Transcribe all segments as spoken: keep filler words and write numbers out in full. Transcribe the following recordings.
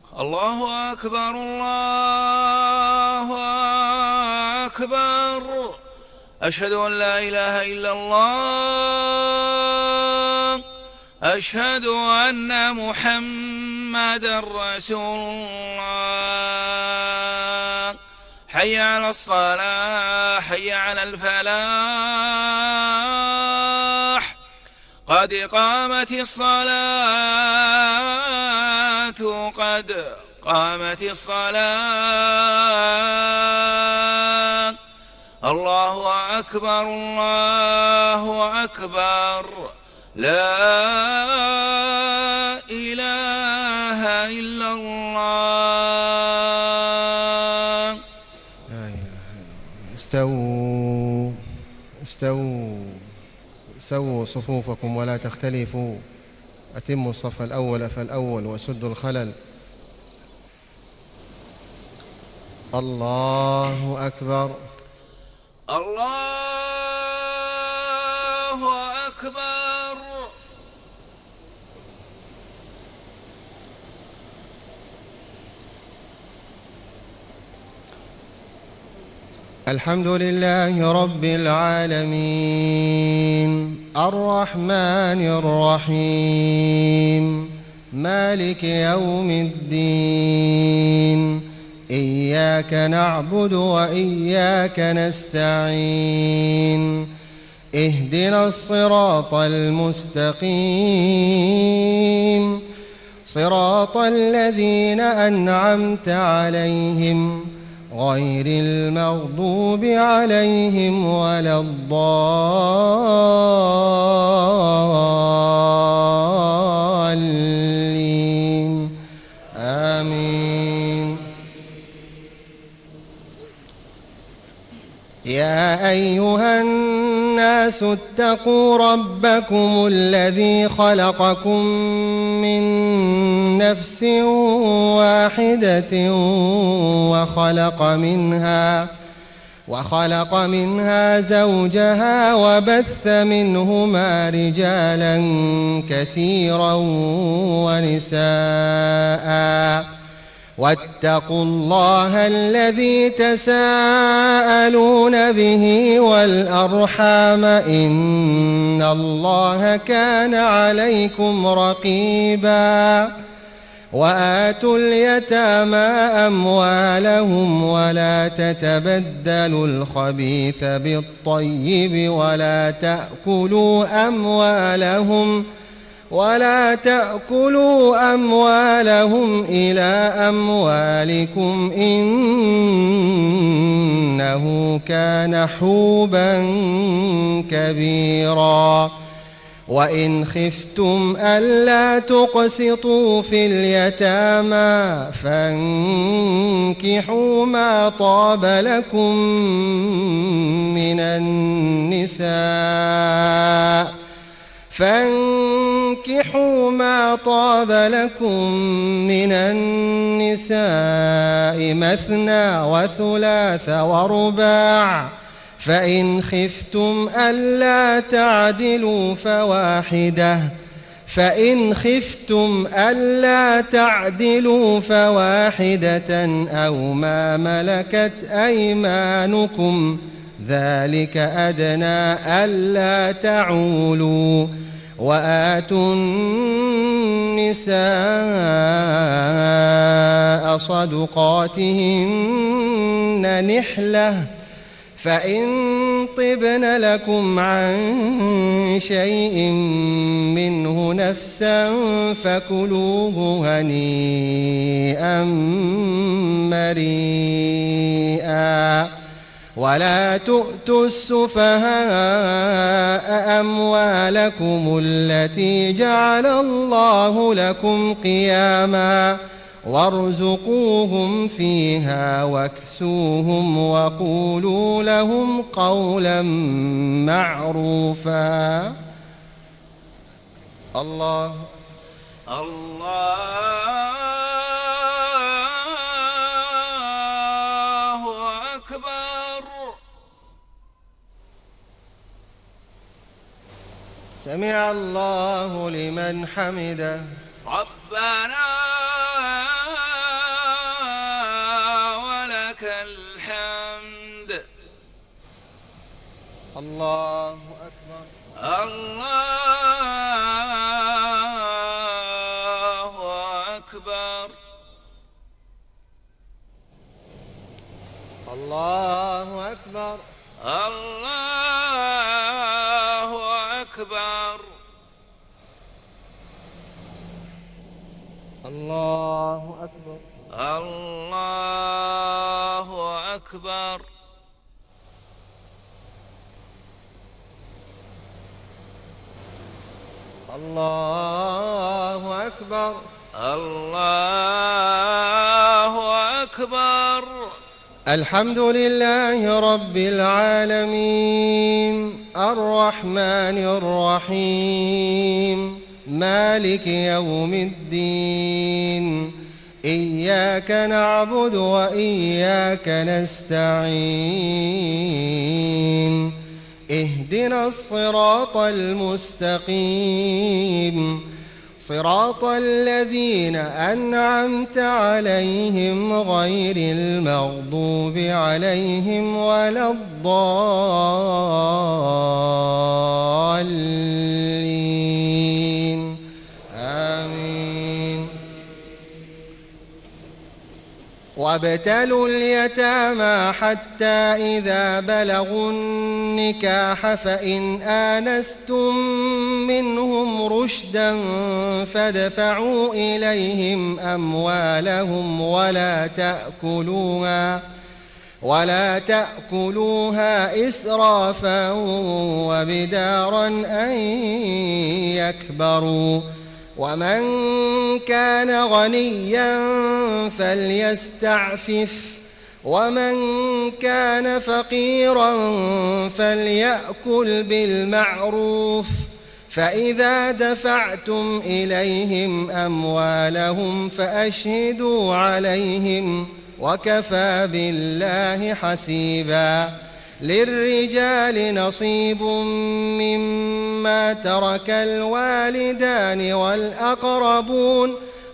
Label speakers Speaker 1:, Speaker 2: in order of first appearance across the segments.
Speaker 1: الله أكبر الله أكبر. أشهد أن لا إله إلا الله. أشهد أن محمدًا رسول الله. حي على الصلاة حي على الفلاح. قد قامت الصلاة قد قامت الصلاة. الله أكبر الله أكبر. لا إله إلا الله.
Speaker 2: لا إله إلا الله. استووا استووا سووا صفوفكم ولا تختلفوا. أتموا الصف الأول فالأول وسدوا الخلل. الله أكبر
Speaker 1: الله أكبر.
Speaker 2: الحمد لله رب العالمين الرحمن الرحيم مالك يوم الدين. إياك نعبد وإياك نستعين. اهدنا الصراط المستقيم صراط الذين أنعمت عليهم غير المغضوب عليهم ولا الضالين. آمين. يا أيها الناس اتقوا ربكم الذي خلقكم من نفس واحدة وخلق منها وخلق منها زوجها وبث منهما رجالا كثيرا ونساء. واتقوا الله الذي تساءلون به والأرحام إن الله كان عليكم رقيبا. وآتوا اليتامى أموالهم ولا تتبدلوا الخبيث بالطيب ولا تأكلوا أموالهم ولا تأكلوا أموالهم إلى أموالكم إنه كان حوبا كبيرا. وإن خفتم ألا تقسطوا في اليتامى فانكحوا ما طاب لكم من النساء فانكحوا ما طاب لكم من النساء مثنى وثلاث ورباع. فإن خفتم ألا تعدلوا فواحدة فإن خفتم ألا تعدلوا فواحدة أو ما ملكت أيمانكم ذلك أدنى ألا تعولوا. وآتوا النساء صدقاتهن نحلة فإن طبن لكم عن شيء منه نفسا فكلوه هنيئا مريئا. ولا تؤتوا السفهاء أموالكم التي جعل الله لكم قياما وارزقوهم فيها واكسوهم وقولوا لهم قولا معروفا. الله
Speaker 1: الله أكبر.
Speaker 2: سمع الله لمن حمده.
Speaker 1: ربنا الحمد.
Speaker 2: الله أكبر.
Speaker 1: الله أكبر.
Speaker 2: الله أكبر.
Speaker 1: الله أكبر.
Speaker 2: الله أكبر.
Speaker 1: الله أكبر.
Speaker 2: الله أكبر.
Speaker 1: الله أكبر.
Speaker 2: الحمد لله رب العالمين الرحمن الرحيم مالك يوم الدين إياك نعبد وإياك نستعين اهدنا الصراط المستقيم صراط الذين أنعمت عليهم غير المغضوب عليهم ولا الضالين آمين. وابتلوا اليتامى حتى إذا بلغوا النكاح فإن آنستم منهم رشدا فادفعوا إليهم أموالهم ولا تأكلوها ولا تأكلوها إسرافا وبدارا أن يكبروا ومن كان غنيا فليستعفف ومن كان فقيرا فليأكل بالمعروف فإذا دفعتم إليهم أموالهم فأشهدوا عليهم وكفى بالله حسيبا. للرجال نصيب مما ترك الوالدان والأقربون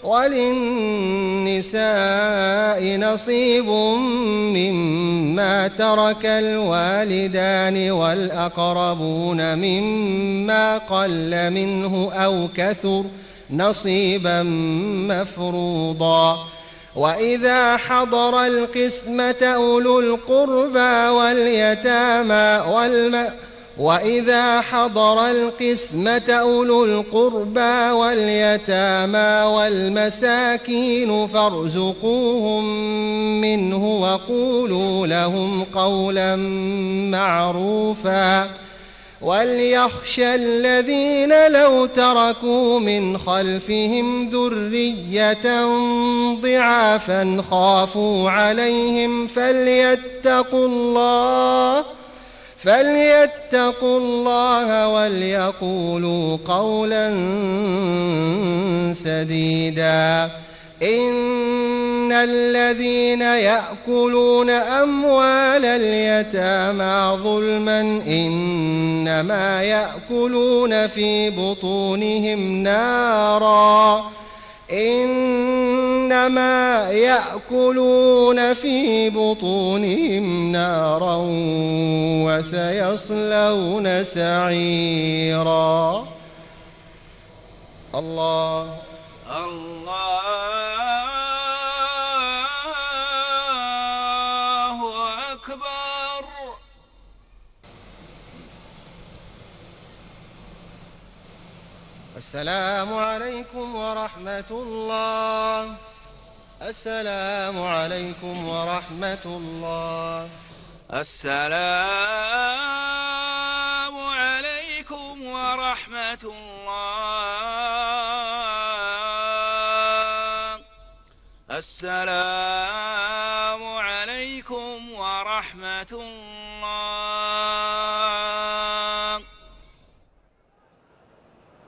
Speaker 2: وللنساء نصيب مما ترك الوالدان والأقربون مما قل منه أو كثر نصيبا مفروضا. وإذا حضر القسمة أولو القربى واليتامى والم وإذا حضر القسمة أولو القربى واليتامى والمساكين فارزقوهم منه وقولوا لهم قولا معروفا. وليخشى الذين لو تركوا من خلفهم ذرية ضعافا خافوا عليهم فليتقوا الله فليتقوا الله وليقولوا قولا سديدا. إن الذين يأكلون أموال اليتامى ظلما إنما يأكلون في بطونهم نارا إنما يأكلون في بطونهم نارا وسيصلون سعيرا. الله
Speaker 1: الله أكبر.
Speaker 2: السلام عليكم ورحمة الله. السلام عليكم ورحمة الله.
Speaker 1: السلام عليكم ورحمة الله. السلام عليكم ورحمة الله.